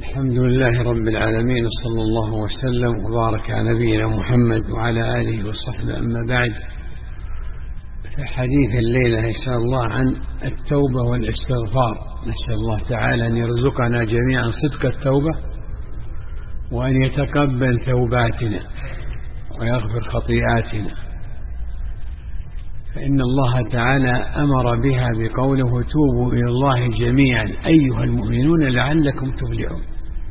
الحمد لله رب العالمين، صلى الله وسلم وبارك على نبينا محمد وعلى آله وصحبه. أما بعد، فحديث الليلة إن شاء الله عن التوبة والاستغفار. نسأل الله تعالى أن يرزقنا جميعا صدق التوبة، وأن يتقبل توباتنا ويغفر خطيئاتنا، فإن الله تعالى أمر بها بقوله: توبوا إلى الله جميعا أيها المؤمنون لعلكم تفلحون.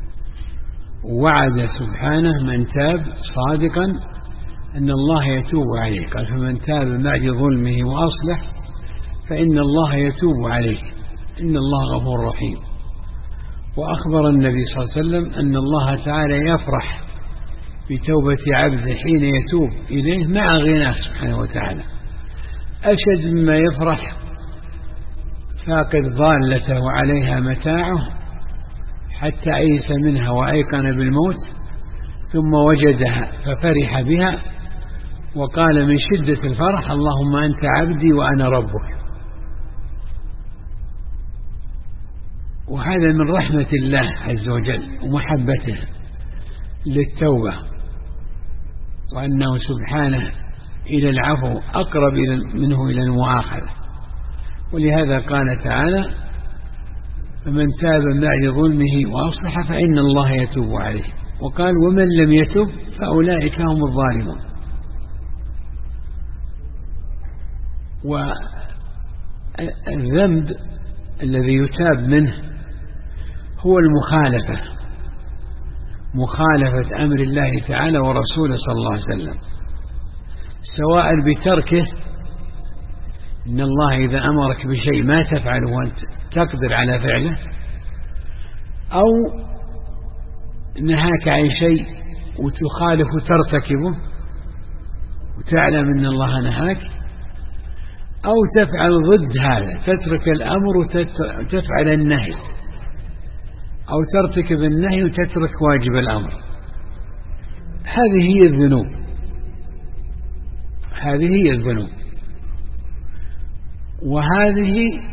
ووعد سبحانه من تاب صادقا أن الله يتوب عليه، قال: فمن تاب بعد ظلمه وأصلح فإن الله يتوب عليه إن الله غفور رحيم. وأخبر النبي صلى الله عليه وسلم أن الله تعالى يفرح بتوبة عبده حين يتوب إليه مع غناه سبحانه وتعالى، أشد مما يفرح فاقد ضالته وعليها متاعه حتى أيس منها وأيقن بالموت، ثم وجدها ففرح بها وقال من شدة الفرح: اللهم أنت عبدي وأنا ربك. وهذا من رحمة الله عز وجل ومحبته للتوبة، وأنه سبحانه إلى العفو أقرب منه إلى المؤاخذة. ولهذا قال تعالى: فمن تاب بعد ظلمه وأصلح فإن الله يتوب عليه. وقال: ومن لم يتب فأولئك هم الظالمون. والذنب الذي يتاب منه هو المخالفة، مخالفة أمر الله تعالى ورسوله صلى الله عليه وسلم، سواء بتركه، إن الله إذا أمرك بشيء ما تفعله وأنت تقدر على فعله، أو نهاك عن شيء وتخالف ترتكبه وتعلم أن الله نهاك، أو تفعل ضد هذا، تترك الأمر وتفعل النهي، أو ترتكب النهي وتترك واجب الأمر. هذه هي الذنوب، هذه هي الذنوب. وهذه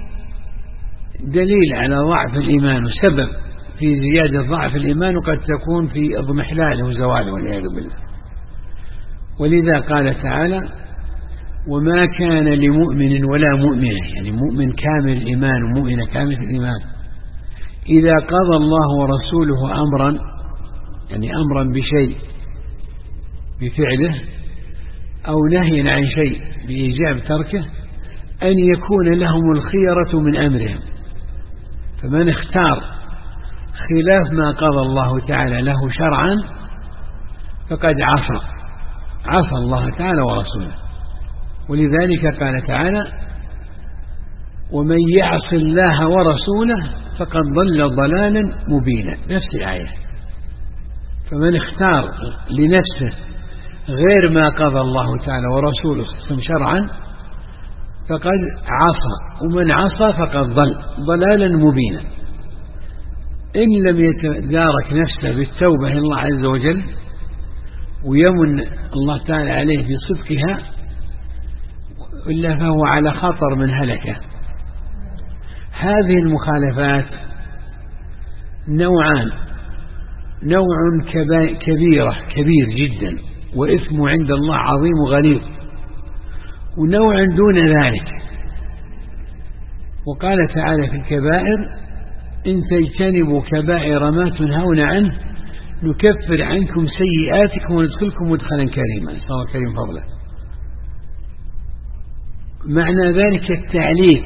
دليل على ضعف الإيمان وسبب في زيادة ضعف الإيمان، وقد تكون في اضمحلاله وزواله والعياذ بالله. ولذا قال تعالى: وما كان لمؤمن ولا مؤمنة، يعني مؤمن كامل الإيمان ومؤمنة كامل الإيمان، إذا قضى الله ورسوله أمرا، يعني أمرا بشيء بفعله أو نهي عن شيء بإيجاب تركه، أن يكون لهم الخيرة من أمرهم. فمن اختار خلاف ما قضى الله تعالى له شرعا فقد عصى الله تعالى ورسوله. ولذلك قال تعالى: ومن يعص الله ورسوله فقد ضل ضلالا مبينا، نفس الآية. فمن اختار لنفسه غير ما قضى الله تعالى ورسوله شرعا فقد عصى، ومن عصى فقد ضل ضلالا مبينا. إن لم يتدارك نفسه بالتوبة إلى الله عز وجل ويمن الله تعالى عليه بصدقها، إلا فهو على خطر من هلكة. هذه المخالفات نوعان: نوع كبير جدا وإثم عند الله عظيم وغليظ، ونوع دون ذلك. وقال تعالى في الكبائر: إن تجتنبوا كبائر ما تنهون عنه نكفر عنكم سيئاتكم وندخلكم مدخلا كريما، نسأل الله كريم فضله. معنى ذلك التعليق،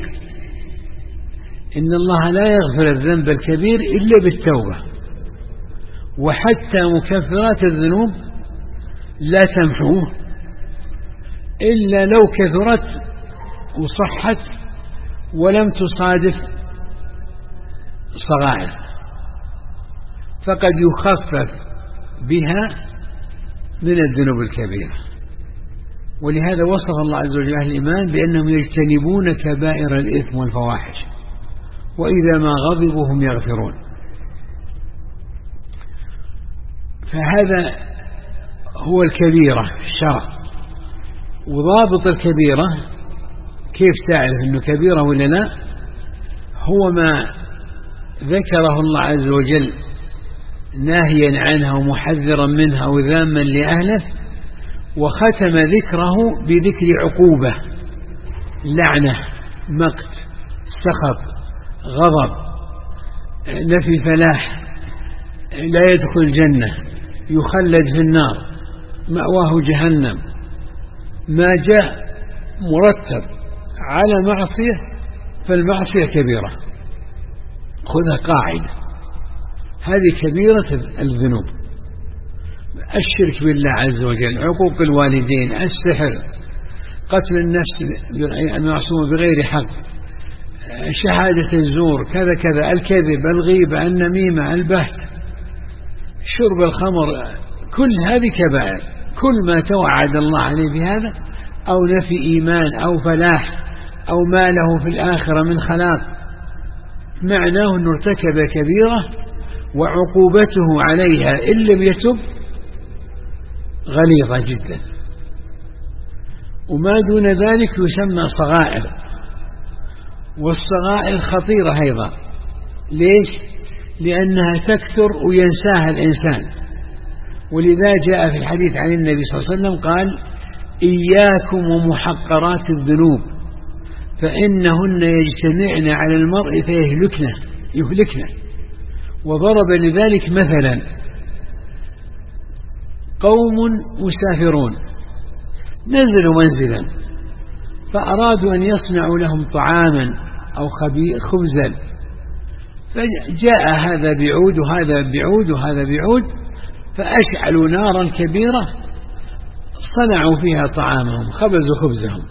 إن الله لا يغفر الذنب الكبير إلا بالتوبة، وحتى مكفرات الذنوب لا تمحوه إلا لو كثرت وصحت ولم تصادف صغائر، فقد يخفف بها من الذنوب الكبيرة. ولهذا وصف الله عز وجل أهل الإيمان بأنهم يجتنبون كبائر الإثم والفواحش، وإذا ما غضبوا هم يغفرون. فهذا هو الكبيرة في الشرع. وضابط الكبيرة كيف تعرف أنه كبيرة ولا لا؟ هو ما ذكره الله عز وجل ناهيا عنها ومحذرا منها وذاما لأهله، وختم ذكره بذكر عقوبة، لعنة، مقت، سخط، غضب، نفي فلاح، لا يدخل الجنة، يخلد في النار، مأواه جهنم. ما جاء مرتب على معصية فالمعصية كبيرة، خذها قاعدة، هذه كبيرة الذنوب: الشرك بالله عز وجل، عقوق الوالدين، السحر، قتل النفس المعصومة بغير حق، شهادة الزور، كذا كذا، الكذب، الغيبة، النميمة، البهت، شرب الخمر، كل هذه كبائر. كل ما توعد الله عليه بهذا أو نفي إيمان أو فلاح أو ما له في الآخرة من خلاق، معناه أنه ارتكب كبيرة، وعقوبته عليها إن لم يتب غليظة جدا. وما دون ذلك يسمى صغائر، والصغائر خطيرة أيضا. ليش؟ لأنها تكثر وينساها الإنسان. ولذا جاء في الحديث عن النبي صلى الله عليه وسلم قال: إياكم ومحقرات الذنوب فإنهن يجتمعن على المرء فيهلكنه. وضرب لذلك مثلا: قوم مسافرون نزلوا منزلا فأرادوا أن يصنعوا لهم طعاما أو خبزا، فجاء هذا بعود وهذا بعود وهذا بعود، فأشعلوا نارا كبيرة صنعوا فيها طعامهم، خبزوا خبزهم،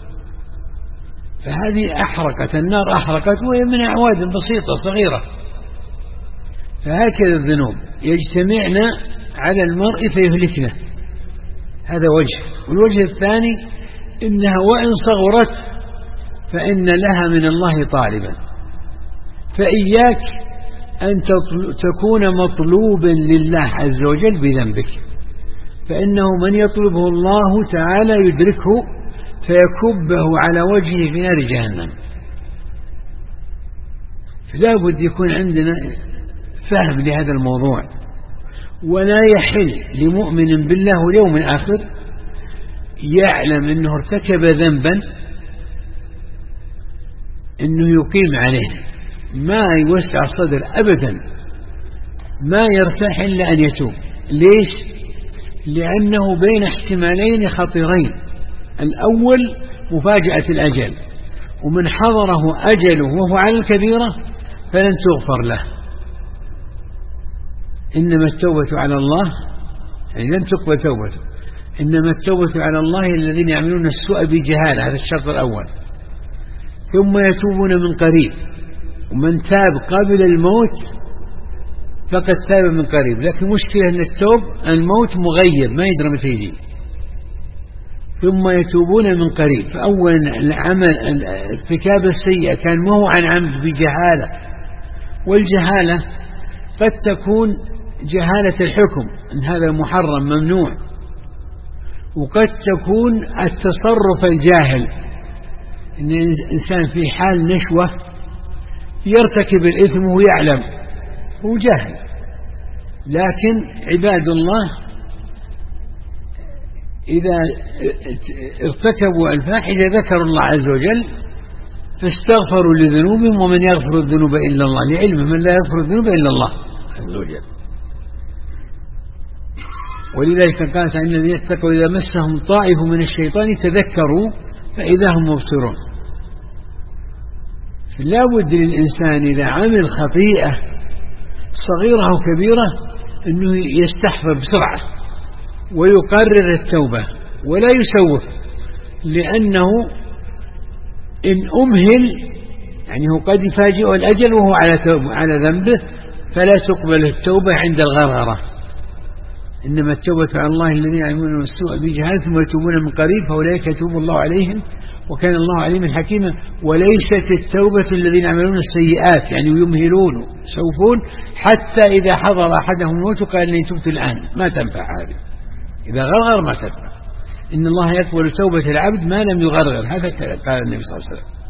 فهذه أحرقت، النار أحرقت، وهي من أعواد بسيطة صغيرة. فهكذا الذنوب يجتمعن على المرء فيهلكنه، هذا وجه. والوجه الثاني إنها وإن صغرت فإن لها من الله طالبا، فإياك أن تكون مطلوبا لله عز وجل بذنبك، فإنه من يطلبه الله تعالى يدركه فيكبه على وجهه في نار جهنم. فلا بد يكون عندنا فهم لهذا الموضوع، ولا يحل لمؤمن بالله واليوم الآخر يعلم أنه ارتكب ذنبا أنه يقيم عليه، ما يوسع صدر أبدا، ما يرتاح إلا أن يتوب. ليش؟ لأنه بين احتمالين خطيرين: الأول مفاجأة الأجل، ومن حضره أجله وهو على الكبيرة فلن تغفر له. إنما التوبة على الله، يعني لن تقبل توبته، إنما التوبة على الله الذين يعملون السوء بجهالة، هذا الشرط الأول، ثم يتوبون من قريب. ومن تاب قبل الموت فقد تاب من قريب، لكن مشكلة أن الموت مغيب، ما يدري متى يجي. ثم يتوبون من قريب، فأولا العمل ارتكاب السيئة كان مو عن عمد بجهالة، والجهالة قد تكون جهالة الحكم أن هذا محرم ممنوع، وقد تكون التصرف الجاهل، أن الإنسان في حال نشوة يرتكب الإثم ويعلم هو جاهل. لكن عباد الله إذا ارتكبوا الفاحشة ذكروا الله عز وجل فاستغفروا لذنوبهم، ومن يغفر الذنوب إلا الله، لعلم من لا يغفر الذنوب إلا الله عز وجل. ولذلك قالت عن الذين اتقوا إذا مسهم طائف من الشيطان تذكروا فإذا هم مبصرون. لا بد للإنسان إذا عمل خطيئة صغيرة أو كبيرة أنه يستحضر بسرعة ويقرر التوبة ولا يسوف، لأنه إن أمهل يعني هو قد يفاجئ الأجل وهو على ذنبه، فلا تقبل التوبة عند الغرغرة. إنما التوبة على الله الذين يعملون السوء بجهالة ثم يتوبون من قريب فأولئك يتوب الله عليهم وكان الله عليما حكيما. وليست التوبة الذين يعملون السيئات يعني يمهلون سوفون حتى إذا حضر أحدهم الموت قال إني تبت الآن، ما تنفع هذه، إذا غرغر ما تنفع. إن الله يقبل توبة العبد ما لم يغرغر، هذا قال النبي صلى الله عليه وسلم.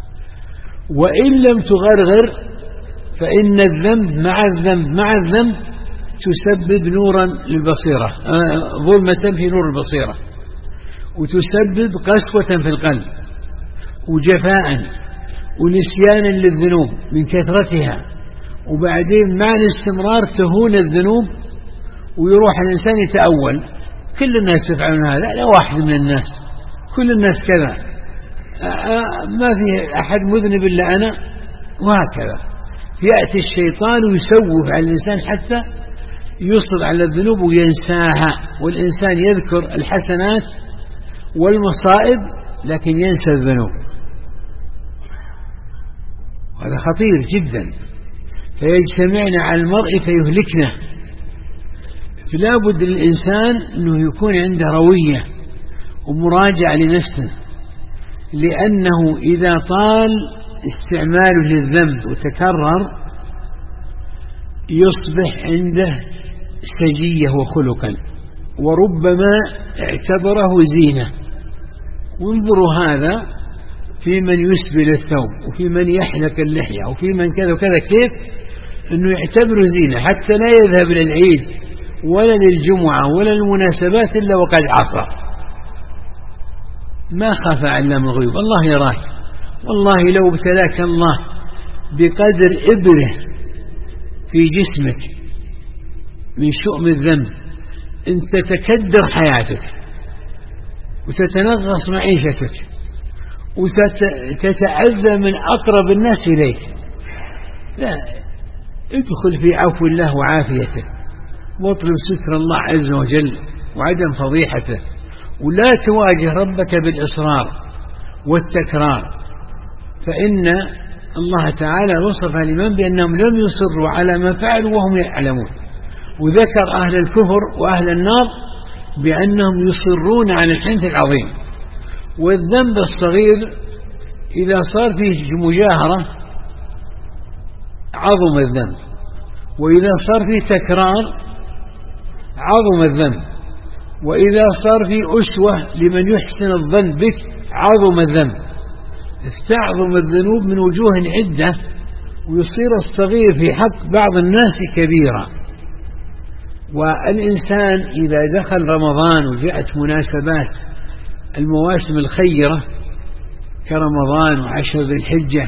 وإن لم تغرغر فإن الذنب مع الذنب تسبب نورا للبصيرة، ظلمة في نور البصيرة، وتسبب قسوة في القلب وجفاء ونسيانا للذنوب من كثرتها، وبعدين مع الاستمرار تهون الذنوب ويروح الإنسان يتأول كل الناس يفعلون هذا، لا واحد من الناس، كل الناس كذا، ما في أحد مذنب إلا أنا، وهكذا. يأتي الشيطان ويسوف على الإنسان حتى يصر على الذنوب وينساها، والإنسان يذكر الحسنات والمصائب لكن ينسى الذنوب، هذا خطير جدا. فيجتمعن على المرء فيهلكنه. فلا بد للإنسان أنه يكون عنده روية ومراجعة لنفسه، لأنه إذا طال استعماله للذنب وتكرر يصبح عنده سجية وخلقا، وربما اعتبره زينة. وانظروا هذا في من يسبل الثوب، وفي من يحلق اللحية، وفي من كذا وكذا، كيف أنه يعتبره زينة حتى لا يذهب للعيد ولا للجمعة ولا المناسبات إلا وقد عصى. ما خاف علام الغيوب، الله يراك. والله لو ابتلاك الله بقدر إبرة في جسمك من شؤم الذنب أنت تكدر حياتك وتتنغص معيشتك وتتأذى من أقرب الناس إليك. لا، ادخل في عفو الله وعافيته، واطلب ستر الله عز وجل وعدم فضيحته، ولا تواجه ربك بالإصرار والتكرار، فإن الله تعالى وصف الإيمان بأنهم لم يصروا على ما فعلوا وهم يعلمون، وذكر أهل الكفر وأهل النار بأنهم يصرون على الحنث العظيم. والذنب الصغير إذا صار فيه مجاهرة عظم الذنب، وإذا صار فيه تكرار عظم الذنب، وإذا صار فيه أسوة لمن يحسن الظن بك عظم الذنب. تعظم الذنوب من وجوه عدة، ويصير الصغير في حق بعض الناس كبيرا. والإنسان إذا دخل رمضان وجاءت مناسبات المواسم الخيرة كرمضان وعشر ذي الحجة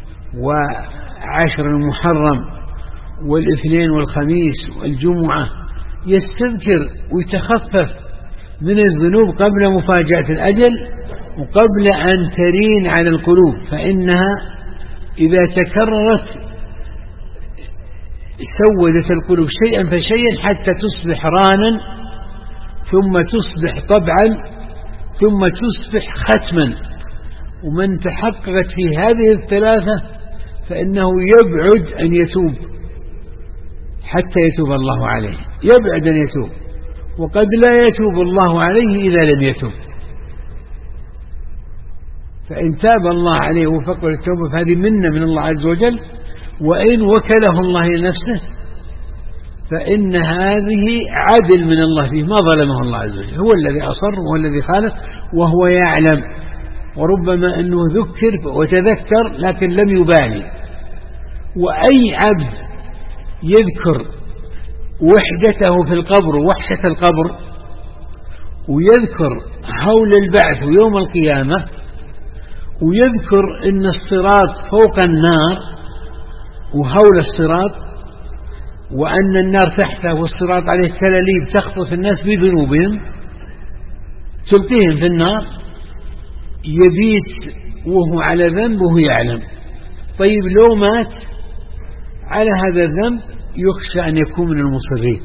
وعشر المحرم والاثنين والخميس والجمعة، يستذكر ويتخفف من الذنوب قبل مفاجأة الأجل وقبل أن ترين على القلوب، فإنها إذا تكررت سودت القلوب شيئا فشيئا حتى تصبح رانا، ثم تصبح طبعا، ثم تصبح ختما. ومن تحققت في هذه الثلاثة فإنه يبعد أن يتوب حتى يتوب الله عليه، يبعد أن يتوب، وقد لا يتوب الله عليه إذا لم يتوب. فإن تاب الله عليه وفقه التوبة فهذه منة من الله عز وجل، وإن وكله الله لنفسه فإن هذه عدل من الله فيه، ما ظلمه الله عز وجل، هو الذي أصر وهو الذي خالف وهو يعلم. وربما أنه ذكر وتذكر لكن لم يبالي. وأي عبد يذكر وحدته في القبر ووحشة القبر، ويذكر هول البعث ويوم القيامة، ويذكر أن الصراط فوق النار وهول الصراط، وأن النار تحته والصراط عليه كلاليب تخطف الناس بذنوبهم تلقيهم في النار، يبيت وهو على ذنب وهو يعلم. طيب لو مات على هذا الذنب يخشى أن يكون من المصرين.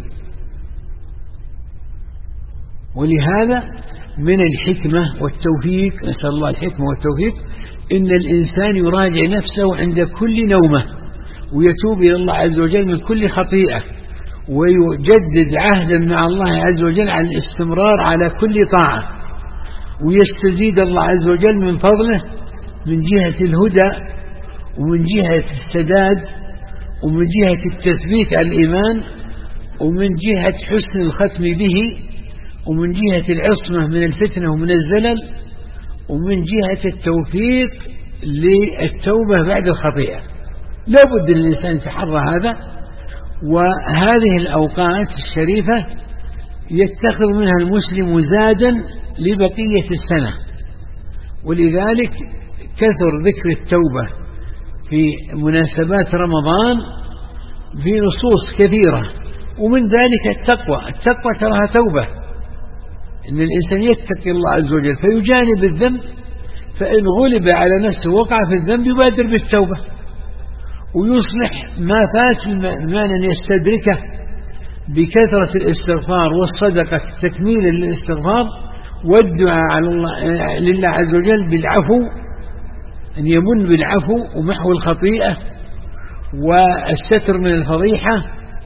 ولهذا من الحكمة والتوفيق، نسأل الله الحكمة والتوفيق، إن الإنسان يراجع نفسه عند كل نومة ويتوب إلى الله عز وجل من كل خطيئة، ويجدد عهدا مع الله عز وجل على الاستمرار على كل طاعة، ويستزيد الله عز وجل من فضله من جهة الهدى ومن جهة السداد ومن جهة التثبيت على الإيمان ومن جهة حسن الختم به ومن جهة العصمة من الفتنة ومن الزلل ومن جهة التوفيق للتوبة بعد الخطيئة. لا بد الإنسان يتحرى هذا وهذه الأوقات الشريفة يتخذ منها المسلم زادا لبقية السنة، ولذلك كثر ذكر التوبة في مناسبات رمضان في نصوص كثيرة، ومن ذلك التقوى تراها توبة، إن الإنسان يتقي الله عز وجل فيجانب الذنب، فإن غلب على نفسه وقع في الذنب يبادر بالتوبة ويصلح ما فات من أن يستدركه بكثرة الاستغفار والصدقة تكميلا للاستغفار والدعاء على الله لله عز وجل بالعفو، أن يمن بالعفو ومحو الخطيئة والستر من الفضيحة،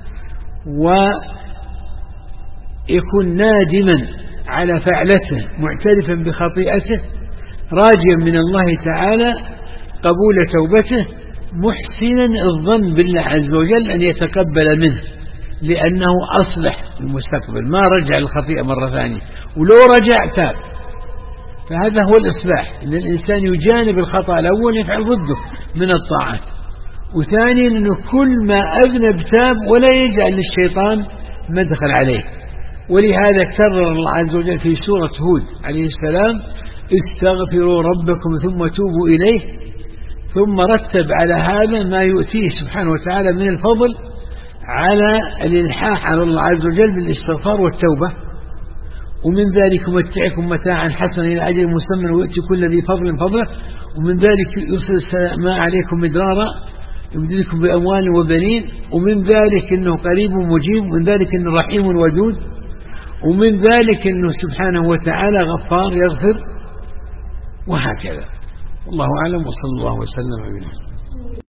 ويكون نادما على فعلته معترفا بخطيئته راجيا من الله تعالى قبول توبته، محسنا الظن بالله عز وجل أن يتقبل منه لأنه أصلح المستقبل، ما رجع الخطيئة مرة ثانية، ولو رجع تاب. فهذا هو الإصلاح، أن الإنسان يجانب الخطأ الأول يفعل ضده من الطاعات، وثانيا أنه كل ما أذنب تاب ولا يجعل للشيطان مدخل عليه. ولهذا كرر الله عز وجل في سورة هود عليه السلام: استغفروا ربكم ثم توبوا إليه، ثم رتب على هذا ما يؤتيه سبحانه وتعالى من الفضل على الإلحاح على الله عز وجل بالاستغفار والتوبة. ومن ذلك متعكم متاعا حسنا إلى أجل مسمى ويؤتي كل ذي فضل فضله، ومن ذلك يرسل السماء عليكم مدرارا يمددكم بأموال وبنين، ومن ذلك أنه قريب مجيب، ومن ذلك أنه رحيم ودود، ومن ذلك أنه سبحانه وتعالى غفار يغفر، وهكذا. والله أعلم، وصلى الله وسلم على نبينا محمد.